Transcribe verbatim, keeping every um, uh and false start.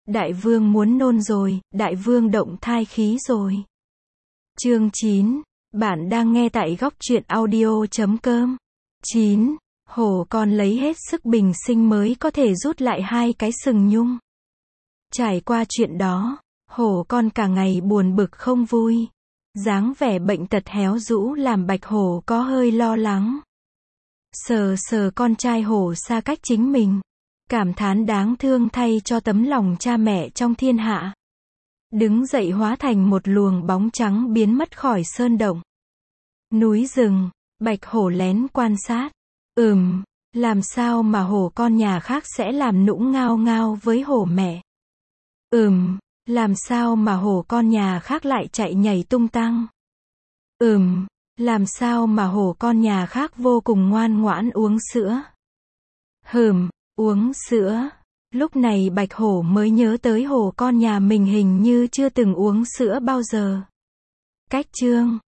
Đại vương muốn nôn rồi, đại vương động thai khí rồi. Chương chín. Bạn đang nghe tại góc truyện audio chấm com. chín. Hổ con lấy hết sức bình sinh mới có thể rút lại hai cái sừng nhung. Trải qua chuyện đó, hổ con cả ngày buồn bực không vui. Dáng vẻ bệnh tật héo rũ làm bạch hổ có hơi lo lắng. Sờ sờ con trai hổ xa cách chính mình. Cảm thán đáng thương thay cho tấm lòng cha mẹ trong thiên hạ. Đứng dậy hóa thành một luồng bóng trắng biến mất khỏi sơn động. Núi rừng, bạch hổ lén quan sát. Ừm, làm sao mà hổ con nhà khác sẽ làm nũng ngao ngao với hổ mẹ? Ừm, làm sao mà hổ con nhà khác lại chạy nhảy tung tăng? Ừm, làm sao mà hổ con nhà khác vô cùng ngoan ngoãn uống sữa? Hừm, uống sữa. Lúc này bạch hổ mới nhớ tới hổ con nhà mình hình như chưa từng uống sữa bao giờ. Cách chương